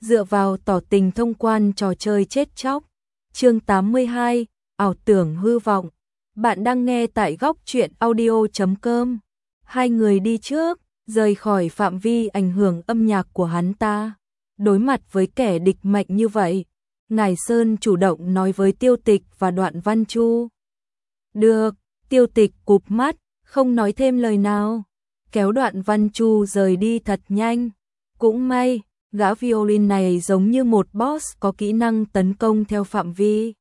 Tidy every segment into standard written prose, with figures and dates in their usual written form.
dựa vào tỏ tình thông quan trò chơi chết chóc. Chương 82, ảo tưởng hư vọng. Bạn đang nghe tại góc truyện audio.com. Hai người đi trước, rời khỏi phạm vi ảnh hưởng âm nhạc của hắn ta. Đối mặt với kẻ địch mạnh như vậy, Ngải Sơn chủ động nói với Tiêu Tịch và Đoạn Văn Chu. Được, Tiêu Tịch cụp mắt, không nói thêm lời nào, kéo Đoạn Văn Chu rời đi thật nhanh. Cũng may, gã violin này giống như một boss có kỹ năng tấn công theo phạm vi.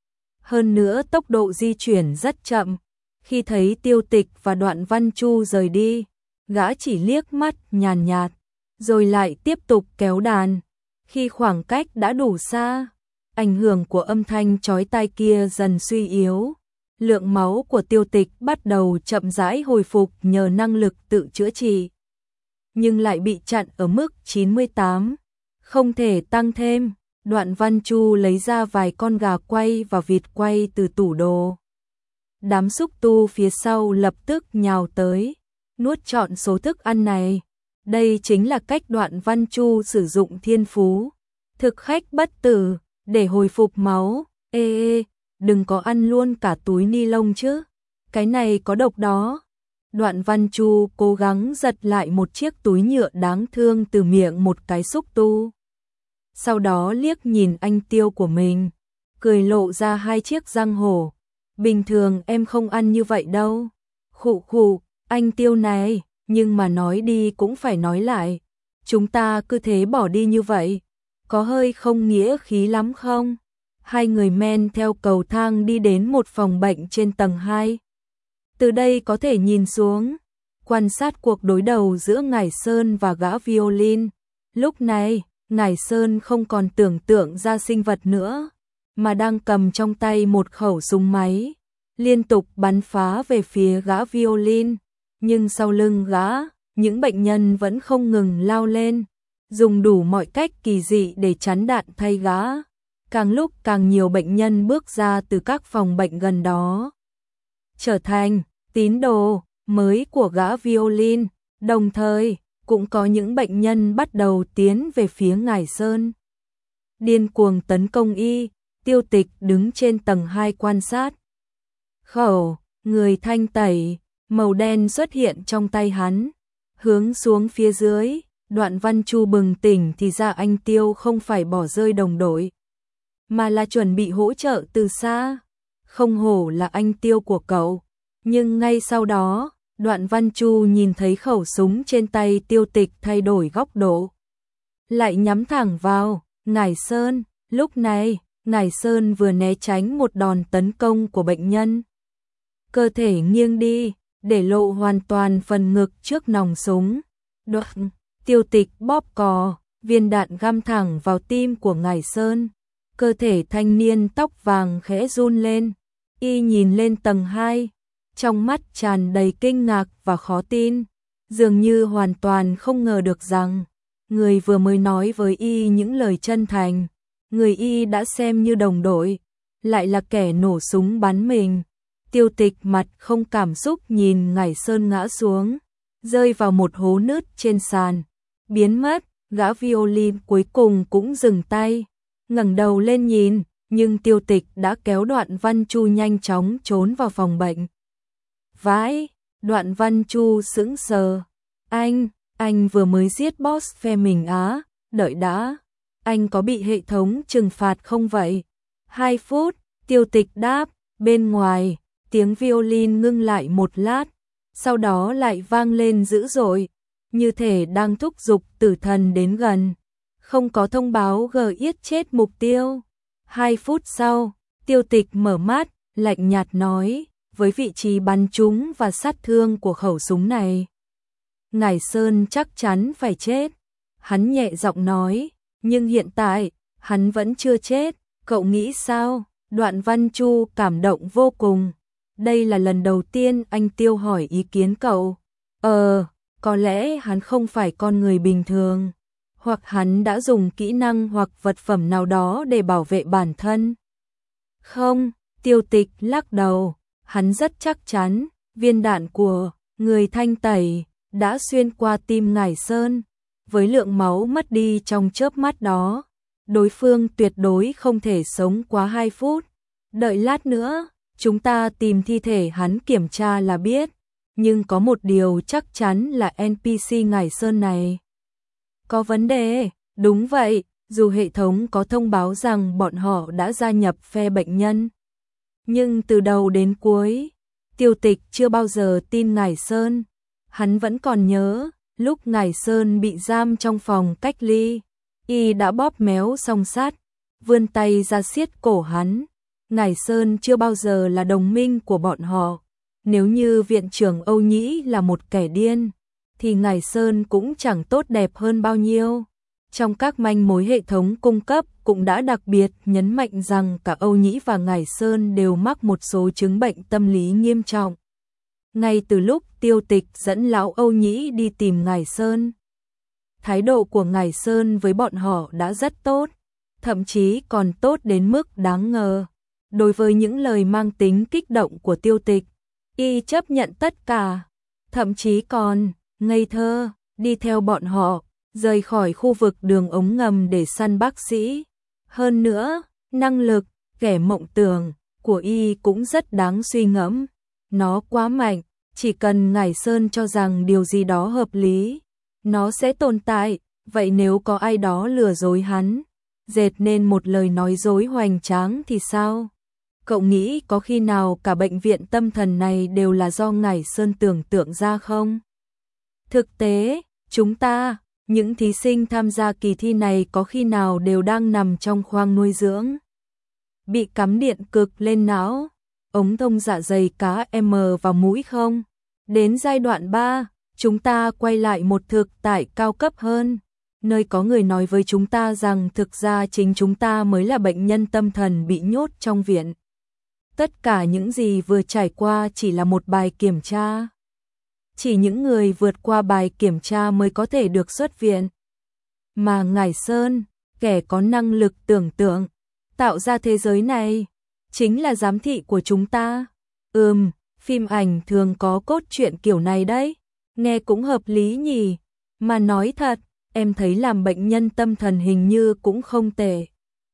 Hơn nữa tốc độ di chuyển rất chậm. Khi thấy Tiêu Tịch và Đoạn Văn Chu rời đi, gã chỉ liếc mắt nhàn nhạt, rồi lại tiếp tục kéo đàn. Khi khoảng cách đã đủ xa, ảnh hưởng của âm thanh chói tai kia dần suy yếu. Lượng máu của Tiêu Tịch bắt đầu chậm rãi hồi phục nhờ năng lực tự chữa trị, nhưng lại bị chặn ở mức 98, không thể tăng thêm. Đoạn Văn Chu lấy ra vài con gà quay và vịt quay từ tủ đồ. Đám xúc tu phía sau lập tức nhào tới, nuốt trọn số thức ăn này. Đây chính là cách Đoạn Văn Chu sử dụng thiên phú thực khách bất tử để hồi phục máu. Ê, đừng có ăn luôn cả túi ni lông chứ, cái này có độc đó. Đoạn Văn Chu cố gắng giật lại một chiếc túi nhựa đáng thương từ miệng một cái xúc tu. Sau đó liếc nhìn anh Tiêu của mình, cười lộ ra hai chiếc răng hổ. Bình thường em không ăn như vậy đâu. Khụ khụ, anh Tiêu này, nhưng mà nói đi cũng phải nói lại. Chúng ta cứ thế bỏ đi như vậy, có hơi không nghĩa khí lắm không? Hai người men theo cầu thang đi đến một phòng bệnh trên tầng 2. Từ đây có thể nhìn xuống, quan sát cuộc đối đầu giữa Ngải Sơn và gã violin. Lúc này, Ngải Sơn không còn tưởng tượng ra sinh vật nữa, mà đang cầm trong tay một khẩu súng máy, liên tục bắn phá về phía gã violin. Nhưng sau lưng gã, những bệnh nhân vẫn không ngừng lao lên, dùng đủ mọi cách kỳ dị để chắn đạn thay gã. Càng lúc càng nhiều bệnh nhân bước ra từ các phòng bệnh gần đó, trở thành tín đồ mới của gã violin, đồng thời cũng có những bệnh nhân bắt đầu tiến về phía Ngải Sơn, điên cuồng tấn công y. Tiêu Tịch đứng trên tầng 2 quan sát. Khẩu người thanh tẩy màu đen xuất hiện trong tay hắn, hướng xuống phía dưới. Đoạn Văn Chu bừng tỉnh thì ra anh Tiêu không phải bỏ rơi đồng đội, mà là chuẩn bị hỗ trợ từ xa. Không hổ là anh Tiêu của cậu. Nhưng ngay sau đó, Đoạn Văn Chu nhìn thấy khẩu súng trên tay Tiêu Tịch thay đổi góc độ, lại nhắm thẳng vào Ngải Sơn. Lúc này, Ngải Sơn vừa né tránh một đòn tấn công của bệnh nhân, cơ thể nghiêng đi, để lộ hoàn toàn phần ngực trước nòng súng. Đoạn, Tiêu Tịch bóp cò, viên đạn găm thẳng vào tim của Ngải Sơn. Cơ thể thanh niên tóc vàng khẽ run lên, y nhìn lên tầng 2, trong mắt tràn đầy kinh ngạc và khó tin, dường như hoàn toàn không ngờ được rằng người vừa mới nói với y những lời chân thành, người y đã xem như đồng đội, lại là kẻ nổ súng bắn mình. Tiêu Tịch mặt không cảm xúc nhìn Ngải Sơn ngã xuống, rơi vào một hố nứt trên sàn, biến mất. Gã violin cuối cùng cũng dừng tay, ngẩng đầu lên nhìn, nhưng Tiêu Tịch đã kéo Đoạn Văn Chu nhanh chóng trốn vào phòng bệnh. Vãi, Đoạn Văn Chu sững sờ. Anh vừa mới giết boss phe mình á, đợi đã, anh có bị hệ thống trừng phạt không vậy? 2 phút, Tiêu Tịch đáp. Bên ngoài, tiếng violin ngưng lại một lát, sau đó lại vang lên dữ dội, như thể đang thúc giục tử thần đến gần. Không có thông báo giết chết mục tiêu. 2 phút sau, Tiêu Tịch mở mắt, lạnh nhạt nói, với vị trí bắn trúng và sát thương của khẩu súng này, Ngải Sơn chắc chắn phải chết. Hắn nhẹ giọng nói, nhưng hiện tại, hắn vẫn chưa chết, cậu nghĩ sao? Đoạn Văn Chu cảm động vô cùng. Đây là lần đầu tiên anh Tiêu hỏi ý kiến cậu. Có lẽ hắn không phải con người bình thường, hoặc hắn đã dùng kỹ năng hoặc vật phẩm nào đó để bảo vệ bản thân. Không, Tiêu Tịch lắc đầu, hắn rất chắc chắn, viên đạn của người thanh tẩy đã xuyên qua tim Ngải Sơn, với lượng máu mất đi trong chớp mắt đó, đối phương tuyệt đối không thể sống quá 2 phút. Đợi lát nữa, chúng ta tìm thi thể hắn kiểm tra là biết, nhưng có một điều chắc chắn là NPC Ngải Sơn này có vấn đề. Đúng vậy, dù hệ thống có thông báo rằng bọn họ đã gia nhập phe bệnh nhân, nhưng từ đầu đến cuối, Tiêu Tịch chưa bao giờ tin Ngải Sơn. Hắn vẫn còn nhớ, lúc Ngải Sơn bị giam trong phòng cách ly, y đã bóp méo song sắt, vươn tay ra siết cổ hắn. Ngải Sơn chưa bao giờ là đồng minh của bọn họ. Nếu như viện trưởng Âu Nhĩ là một kẻ điên, thì Ngải Sơn cũng chẳng tốt đẹp hơn bao nhiêu. Trong các manh mối hệ thống cung cấp cũng đã đặc biệt nhấn mạnh rằng cả Âu Nhĩ và Ngải Sơn đều mắc một số chứng bệnh tâm lý nghiêm trọng. Ngay từ lúc Tiêu Tịch dẫn lão Âu Nhĩ đi tìm Ngải Sơn, thái độ của Ngải Sơn với bọn họ đã rất tốt, thậm chí còn tốt đến mức đáng ngờ. Đối với những lời mang tính kích động của Tiêu Tịch, y chấp nhận tất cả, thậm chí còn ngây thơ đi theo bọn họ rời khỏi khu vực đường ống ngầm để săn bác sĩ. Hơn nữa, năng lực, kẻ mộng tưởng của y cũng rất đáng suy ngẫm. Nó quá mạnh, chỉ cần Ngải Sơn cho rằng điều gì đó hợp lý, nó sẽ tồn tại. Vậy nếu có ai đó lừa dối hắn, dệt nên một lời nói dối hoành tráng thì sao? Cậu nghĩ có khi nào cả bệnh viện tâm thần này đều là do Ngải Sơn tưởng tượng ra không? Thực tế, chúng ta, những thí sinh tham gia kỳ thi này có khi nào đều đang nằm trong khoang nuôi dưỡng, bị cắm điện cực lên não, ống thông dạ dày cá M vào mũi không? Đến giai đoạn 3, chúng ta quay lại một thực tại cao cấp hơn, nơi có người nói với chúng ta rằng thực ra chính chúng ta mới là bệnh nhân tâm thần bị nhốt trong viện. Tất cả những gì vừa trải qua chỉ là một bài kiểm tra. Chỉ những người vượt qua bài kiểm tra mới có thể được xuất viện. Mà Ngải Sơn, kẻ có năng lực tưởng tượng, tạo ra thế giới này, chính là giám thị của chúng ta. Phim ảnh thường có cốt truyện kiểu này đấy. Nghe cũng hợp lý nhỉ. Mà nói thật, em thấy làm bệnh nhân tâm thần hình như cũng không tệ.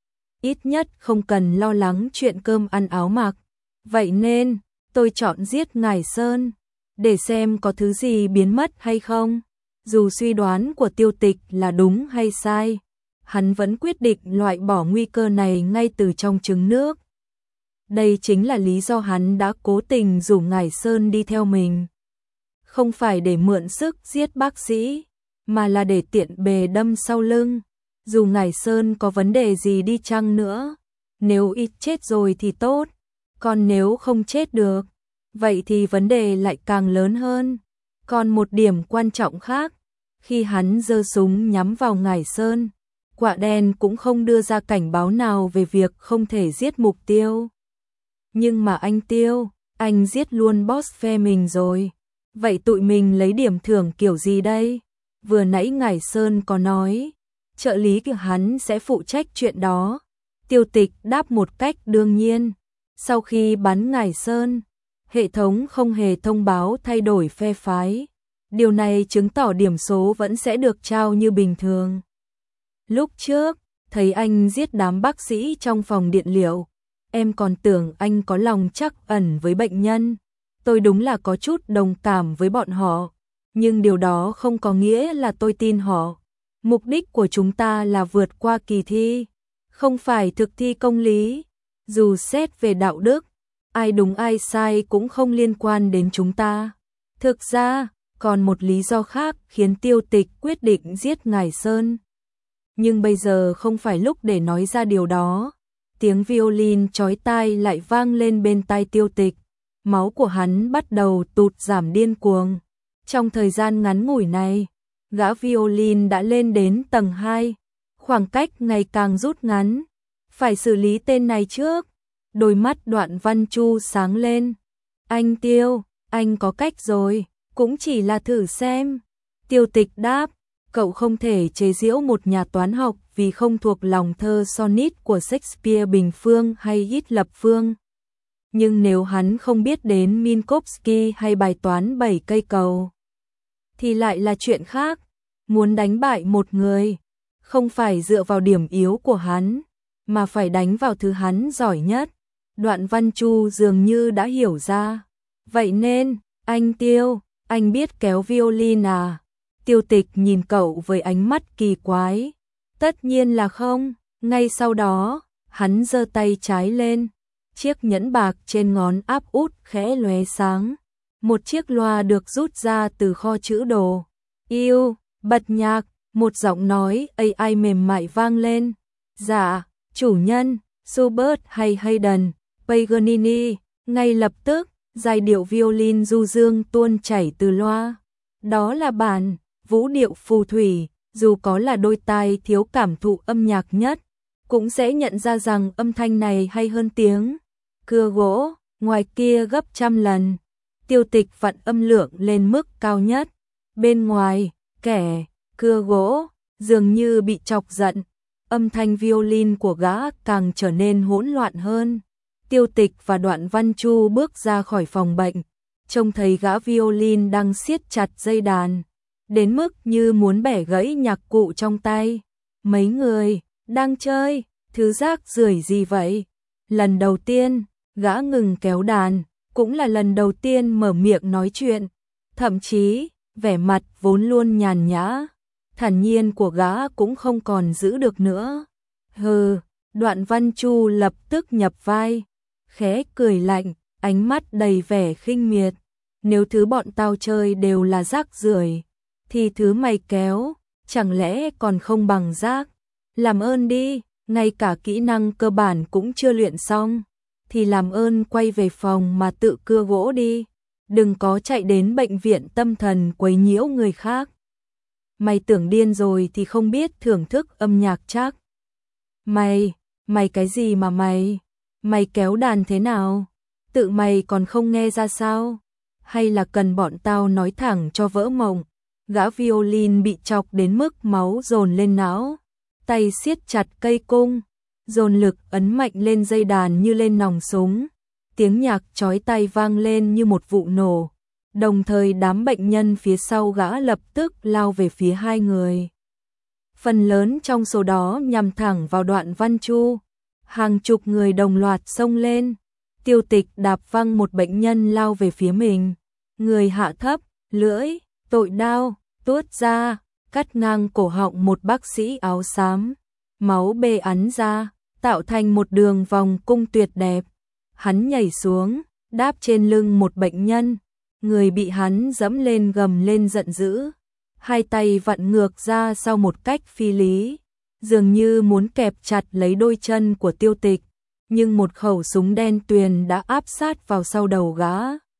Ít nhất không cần lo lắng chuyện cơm ăn áo mặc. Vậy nên, tôi chọn giết Ngải Sơn, để xem có thứ gì biến mất hay không. Dù suy đoán của Tiêu Tịch là đúng hay sai, hắn vẫn quyết định loại bỏ nguy cơ này ngay từ trong trứng nước. Đây chính là lý do hắn đã cố tình rủ Ngải Sơn đi theo mình. Không phải để mượn sức giết bác sĩ, mà là để tiện bề đâm sau lưng. Dù Ngải Sơn có vấn đề gì đi chăng nữa, nếu ít chết rồi thì tốt, còn nếu không chết được, vậy thì vấn đề lại càng lớn hơn. Còn một điểm quan trọng khác, khi hắn giơ súng nhắm vào Ngải Sơn, Quạ Đen cũng không đưa ra cảnh báo nào về việc không thể giết mục tiêu. Nhưng mà anh Tiêu, anh giết luôn boss phe mình rồi. Vậy tụi mình lấy điểm thưởng kiểu gì đây? Vừa nãy Ngải Sơn có nói, trợ lý của hắn sẽ phụ trách chuyện đó. Tiêu Tịch đáp một cách đương nhiên. Sau khi bắn Ngải Sơn, hệ thống không hề thông báo thay đổi phe phái. Điều này chứng tỏ điểm số vẫn sẽ được trao như bình thường. Lúc trước, thấy anh giết đám bác sĩ trong phòng điện liệu, em còn tưởng anh có lòng trắc ẩn với bệnh nhân. Tôi đúng là có chút đồng cảm với bọn họ, nhưng điều đó không có nghĩa là tôi tin họ. Mục đích của chúng ta là vượt qua kỳ thi, không phải thực thi công lý. Dù xét về đạo đức, ai đúng ai sai cũng không liên quan đến chúng ta. Thực ra, còn một lý do khác khiến Tiêu Tịch quyết định giết Ngải Sơn. Nhưng bây giờ không phải lúc để nói ra điều đó. Tiếng violin chói tai lại vang lên bên tai Tiêu Tịch. Máu của hắn bắt đầu tụt giảm điên cuồng. Trong thời gian ngắn ngủi này, gã violin đã lên đến tầng 2. Khoảng cách ngày càng rút ngắn. Phải xử lý tên này trước. Đôi mắt Đoạn Văn Chu sáng lên. Anh Tiêu, anh có cách rồi, cũng chỉ là thử xem. Tiêu Tịch đáp, cậu không thể chế giễu một nhà toán học vì không thuộc lòng thơ sonnet của Shakespeare Bình Phương hay Ít Lập Phương. Nhưng nếu hắn không biết đến Minkowski hay bài toán 7 cây cầu, thì lại là chuyện khác. muốn đánh bại một người, không phải dựa vào điểm yếu của hắn, mà phải đánh vào thứ hắn giỏi nhất. Đoạn Văn Chu dường như đã hiểu ra. Vậy nên, anh Tiêu, anh biết kéo violin à? Tiêu Tịch nhìn cậu với ánh mắt kỳ quái. Tất nhiên là không. Ngay sau đó, hắn giơ tay trái lên. Chiếc nhẫn bạc trên ngón áp út khẽ lóe sáng. Một chiếc loa được rút ra từ kho trữ đồ. Yêu, bật nhạc, một giọng nói AI mềm mại vang lên. Dạ, chủ nhân, Schubert hay Haydn, Paganini. Ngay lập tức, giai điệu violin du dương tuôn chảy từ loa. Đó là bản vũ điệu phù thủy, dù có là đôi tai thiếu cảm thụ âm nhạc nhất, cũng sẽ nhận ra rằng âm thanh này hay hơn tiếng cưa gỗ ngoài kia gấp trăm lần. Tiêu Tịch vặn âm lượng lên mức cao nhất. Bên ngoài, kẻ cưa gỗ dường như bị chọc giận, âm thanh violin của gã càng trở nên hỗn loạn hơn. Tiêu Tịch và Đoạn Văn Chu bước ra khỏi phòng bệnh, trông thấy gã violin đang siết chặt dây đàn, đến mức như muốn bẻ gãy nhạc cụ trong tay. Mấy người đang chơi thứ rác rưởi gì vậy? Lần đầu tiên, gã ngừng kéo đàn, cũng là lần đầu tiên mở miệng nói chuyện, thậm chí, vẻ mặt vốn luôn nhàn nhã, thản nhiên của gã cũng không còn giữ được nữa. Hừ, Đoạn Văn Chu lập tức nhập vai, khẽ cười lạnh, ánh mắt đầy vẻ khinh miệt. Nếu thứ bọn tao chơi đều là rác rưởi, thì thứ mày kéo, chẳng lẽ còn không bằng rác? Làm ơn đi, ngay cả kỹ năng cơ bản cũng chưa luyện xong, thì làm ơn quay về phòng mà tự cưa gỗ đi, đừng có chạy đến bệnh viện tâm thần quấy nhiễu người khác. Mày tưởng điên rồi thì không biết thưởng thức âm nhạc chắc. Mày cái gì mà mày kéo đàn thế nào? Tự mày còn không nghe ra sao? Hay là cần bọn tao nói thẳng cho vỡ mộng? Gã violin bị chọc đến mức máu dồn lên não, tay siết chặt cây cung, dồn lực ấn mạnh lên dây đàn như lên nòng súng. Tiếng nhạc chói tai vang lên như một vụ nổ. Đồng thời đám bệnh nhân phía sau gã lập tức lao về phía hai người. Phần lớn trong số đó nhằm thẳng vào Đoạn Văn Chu. Hàng chục người đồng loạt xông lên. Tiêu Tịch đạp văng một bệnh nhân lao về phía mình. Người hạ thấp, lưỡi, tội đao, tuốt ra, cắt ngang cổ họng một bác sĩ áo xám. Máu bê ắn ra, tạo thành một đường vòng cung tuyệt đẹp. Hắn nhảy xuống, đáp trên lưng một bệnh nhân. Người bị hắn dẫm lên gầm lên giận dữ. Hai tay vặn ngược ra sau một cách phi lý, dường như muốn kẹp chặt lấy đôi chân của Tiêu Tịch, nhưng một khẩu súng đen tuyền đã áp sát vào sau đầu gã.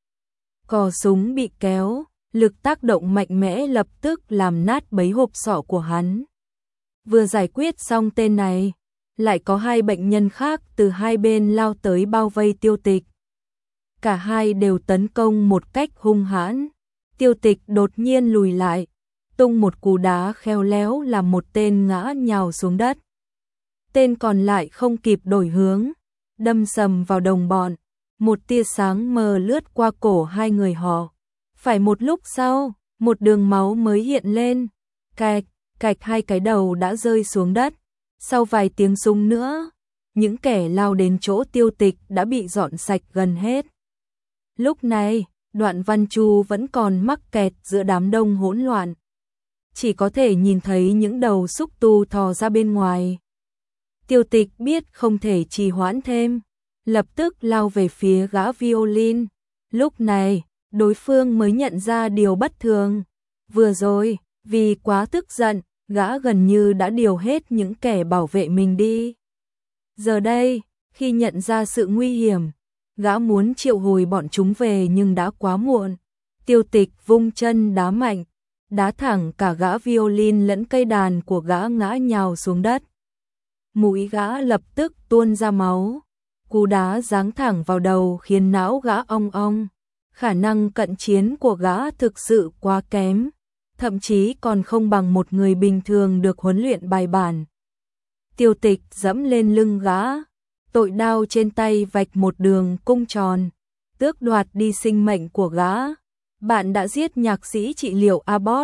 Cò súng bị kéo, lực tác động mạnh mẽ lập tức làm nát bấy hộp sọ của hắn. Vừa giải quyết xong tên này, lại có hai bệnh nhân khác từ hai bên lao tới bao vây Tiêu Tịch. Cả hai đều tấn công một cách hung hãn. Tiêu Tịch đột nhiên lùi lại, tung một cú đá khéo léo làm một tên ngã nhào xuống đất. Tên còn lại không kịp đổi hướng, đâm sầm vào đồng bọn. Một tia sáng mờ lướt qua cổ hai người họ. Phải một lúc sau, một đường máu mới hiện lên. Cạch, cạch, hai cái đầu đã rơi xuống đất. Sau vài tiếng súng nữa, những kẻ lao đến chỗ Tiêu Tịch đã bị dọn sạch gần hết. Lúc này, Đoạn Văn Chu vẫn còn mắc kẹt giữa đám đông hỗn loạn. Chỉ có thể nhìn thấy những đầu xúc tu thò ra bên ngoài. Tiêu Tịch biết không thể trì hoãn thêm, lập tức lao về phía gã violin. Lúc này, đối phương mới nhận ra điều bất thường. Vừa rồi, vì quá tức giận, gã gần như đã điều hết những kẻ bảo vệ mình đi. Giờ đây, khi nhận ra sự nguy hiểm, gã muốn triệu hồi bọn chúng về nhưng đã quá muộn. Tiêu Tịch vung chân đá mạnh, đá thẳng cả gã violin lẫn cây đàn của gã ngã nhào xuống đất. Mũi gã lập tức tuôn ra máu. Cú đá giáng thẳng vào đầu khiến não gã ong ong. Khả năng cận chiến của gã thực sự quá kém, thậm chí còn không bằng một người bình thường được huấn luyện bài bản. Tiêu Tịch dẫm lên lưng gã, tội đao trên tay vạch một đường cung tròn, tước đoạt đi sinh mệnh của gã. Bạn đã giết nhạc sĩ trị liệu Abbott.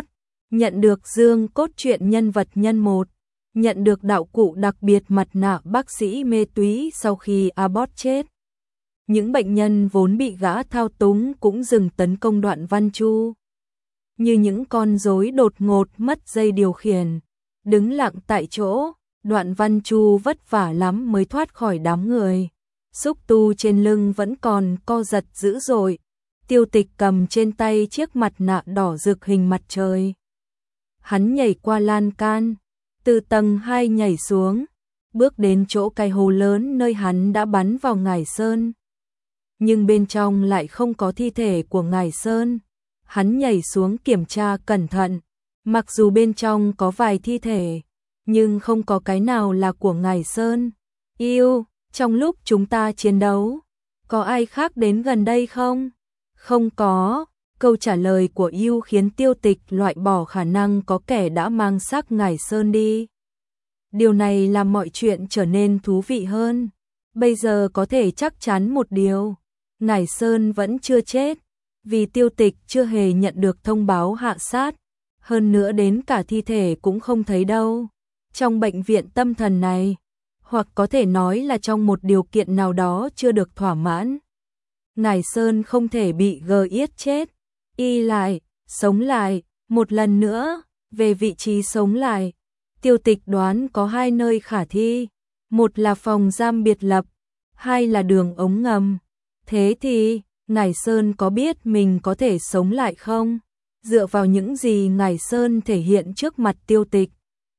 nhận được dương cốt truyện nhân vật nhân 1, nhận được đạo cụ đặc biệt mặt nạ bác sĩ mê túy sau khi Abbott chết. Những bệnh nhân vốn bị gã thao túng cũng dừng tấn công Đoạn Văn Chu. Như những con rối đột ngột mất dây điều khiển, đứng lặng tại chỗ, Đoạn Văn Chu vất vả lắm mới thoát khỏi đám người. Xúc tu trên lưng vẫn còn co giật dữ dội. Tiêu Tịch cầm trên tay chiếc mặt nạ đỏ rực hình mặt trời. Hắn nhảy qua lan can, từ tầng 2 nhảy xuống, bước đến chỗ cái hố lớn nơi hắn đã bắn vào Ngải Sơn. Nhưng bên trong lại không có thi thể của Ngải Sơn. Hắn nhảy xuống kiểm tra cẩn thận, mặc dù bên trong có vài thi thể, nhưng không có cái nào là của Ngải Sơn. Yêu, trong lúc chúng ta chiến đấu, có ai khác đến gần đây không? Không có. Câu trả lời của Yêu khiến Tiêu Tịch loại bỏ khả năng có kẻ đã mang xác Ngải Sơn đi. Điều này làm mọi chuyện trở nên thú vị hơn. Bây giờ có thể chắc chắn một điều, Ngải Sơn vẫn chưa chết, vì Tiêu Tịch chưa hề nhận được thông báo hạ sát, hơn nữa đến cả thi thể cũng không thấy đâu. Trong bệnh viện tâm thần này, hoặc có thể nói là trong một điều kiện nào đó chưa được thỏa mãn, Ngải Sơn không thể bị giết chết. Y lại, sống lại, một lần nữa, về vị trí sống lại. Tiêu Tịch đoán có 2 nơi khả thi, một là phòng giam biệt lập, 2 là đường ống ngầm. Thế thì, Ngải Sơn có biết mình có thể sống lại không? Dựa vào những gì Ngải Sơn thể hiện trước mặt Tiêu Tịch,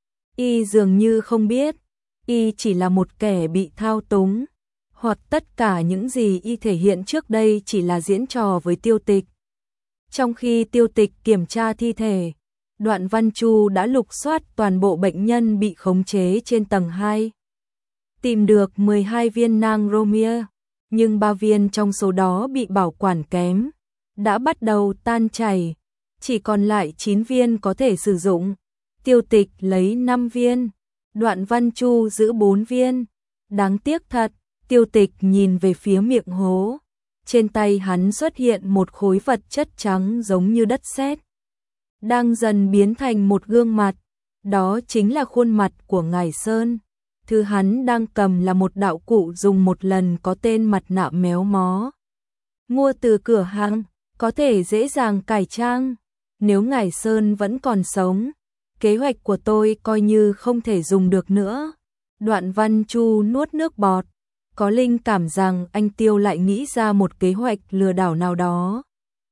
Y dường như không biết. Y chỉ là một kẻ bị thao túng, hoặc tất cả những gì Y thể hiện trước đây chỉ là diễn trò với Tiêu Tịch. Trong khi Tiêu Tịch kiểm tra thi thể, Đoạn Văn Chu đã lục soát toàn bộ bệnh nhân bị khống chế trên tầng 2. Tìm được 12 viên nang Romia, nhưng 3 viên trong số đó bị bảo quản kém, đã bắt đầu tan chảy, chỉ còn lại 9 viên có thể sử dụng. Tiêu Tịch lấy 5 viên, Đoạn Văn Chu giữ 4 viên. Đáng tiếc thật. Tiêu Tịch nhìn về phía miệng hố. Trên tay hắn xuất hiện một khối vật chất trắng giống như đất sét, đang dần biến thành một gương mặt. Đó chính là khuôn mặt của Ngải Sơn. Thứ hắn đang cầm là một đạo cụ dùng một lần có tên mặt nạ méo mó. Mua từ cửa hàng, có thể dễ dàng cải trang. Nếu Ngải Sơn vẫn còn sống, kế hoạch của tôi coi như không thể dùng được nữa. Đoạn Văn Chu nuốt nước bọt, có linh cảm rằng anh Tiêu lại nghĩ ra một kế hoạch lừa đảo nào đó.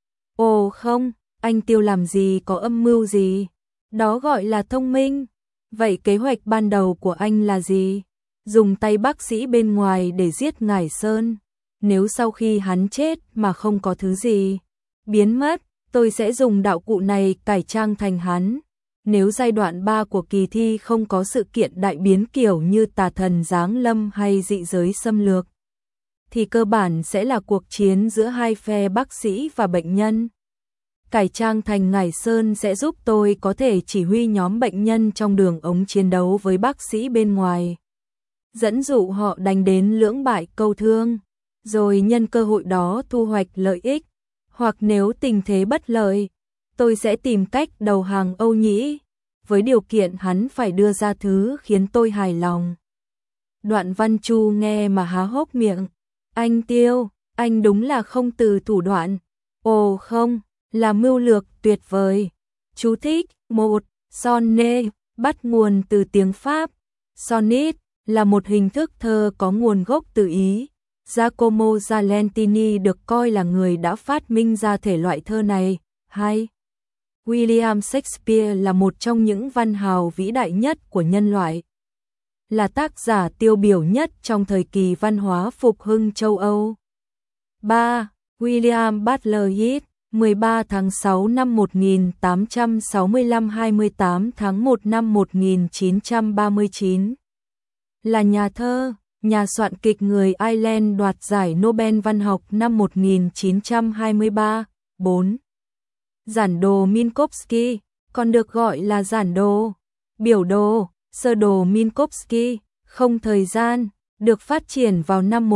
Ồ không, anh Tiêu làm gì có âm mưu gì, đó gọi là thông minh. Vậy kế hoạch ban đầu của anh là gì? Dùng tay bác sĩ bên ngoài để giết Ngải Sơn. Nếu sau khi hắn chết mà không có thứ gì biến mất, tôi sẽ dùng đạo cụ này cải trang thành hắn. Nếu giai đoạn 3 của kỳ thi không có sự kiện đại biến kiểu như tà thần giáng lâm hay dị giới xâm lược, thì cơ bản sẽ là cuộc chiến giữa hai phe bác sĩ và bệnh nhân. Cải trang thành Ngải Sơn sẽ giúp tôi có thể chỉ huy nhóm bệnh nhân trong đường ống chiến đấu với bác sĩ bên ngoài, dẫn dụ họ đánh đến lưỡng bại câu thương, rồi nhân cơ hội đó thu hoạch lợi ích. Hoặc nếu tình thế bất lợi, tôi sẽ tìm cách đầu hàng Âu Nhĩ, với điều kiện hắn phải đưa ra thứ khiến tôi hài lòng. Đoạn Văn Chu nghe mà há hốc miệng. Anh Tiêu, anh đúng là không từ thủ đoạn. Ồ không, là mưu lược tuyệt vời. Chú thích: 1. Sonnet, bắt nguồn từ tiếng Pháp. Sonnet là một hình thức thơ có nguồn gốc từ Ý. Giacomo Zalentini được coi là người đã phát minh ra thể loại thơ này. 2. William Shakespeare là một trong những văn hào vĩ đại nhất của nhân loại, là tác giả tiêu biểu nhất trong thời kỳ văn hóa phục hưng châu Âu. 3. William Butler Yeats, 13 tháng 6 năm 1865 28 tháng 1 năm 1939, là nhà thơ, nhà soạn kịch người Ireland, đoạt giải Nobel văn học năm 1923. 4. Giản đồ Minkowski, còn được gọi là giản đồ, biểu đồ, sơ đồ Minkowski, không thời gian, được phát triển vào năm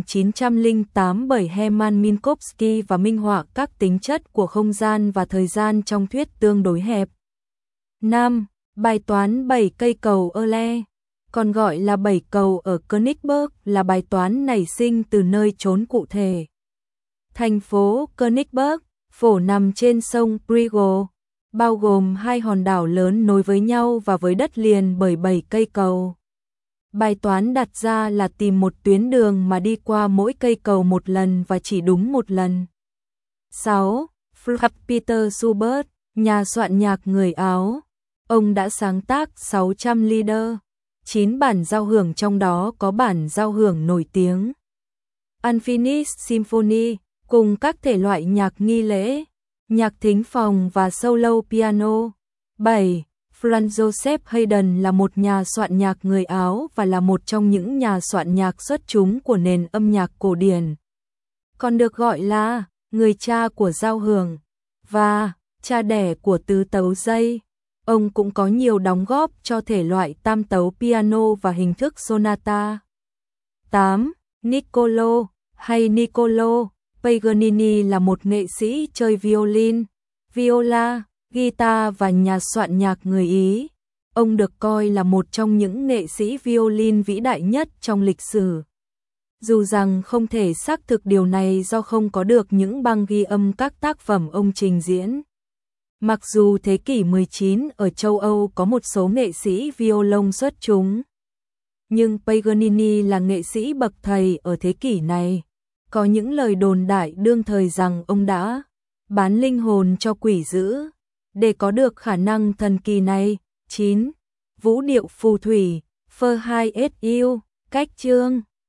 1908 bởi Hermann Minkowski và minh họa các tính chất của không gian và thời gian trong thuyết tương đối hẹp. 5. Bài toán 7 cây cầu Erle, còn gọi là 7 cầu ở Königsberg, là bài toán nảy sinh từ nơi trốn cụ thể. Thành phố Königsberg, phổ nằm trên sông Brigel, bao gồm hai hòn đảo lớn nối với nhau và với đất liền bởi 7 cây cầu. Bài toán đặt ra là tìm một tuyến đường mà đi qua mỗi cây cầu một lần và chỉ đúng một lần. 6. Franz Peter Schubert, nhà soạn nhạc người Áo. Ông đã sáng tác 600 Lieder, 9 bản giao hưởng, trong đó có bản giao hưởng nổi tiếng Unfinished Symphony, cùng các thể loại nhạc nghi lễ, nhạc thính phòng và solo piano. 7. Franz Joseph Haydn là một nhà soạn nhạc người Áo và là một trong những nhà soạn nhạc xuất chúng của nền âm nhạc cổ điển, còn được gọi là người cha của giao hưởng và cha đẻ của tứ tấu dây. Ông cũng có nhiều đóng góp cho thể loại tam tấu piano và hình thức sonata. 8. Niccolò hay Niccolò Paganini là một nghệ sĩ chơi violin, viola, guitar và nhà soạn nhạc người Ý. Ông được coi là một trong những nghệ sĩ violin vĩ đại nhất trong lịch sử. Dù rằng không thể xác thực điều này do không có được những băng ghi âm các tác phẩm ông trình diễn. Mặc dù thế kỷ 19 ở châu Âu có một số nghệ sĩ violon xuất chúng, nhưng Paganini là nghệ sĩ bậc thầy ở thế kỷ này. Có những lời đồn đại đương thời rằng ông đã bán linh hồn cho quỷ dữ để có được khả năng thần kỳ này. 9. Vũ điệu phù thủy, Verheißung, cách chương.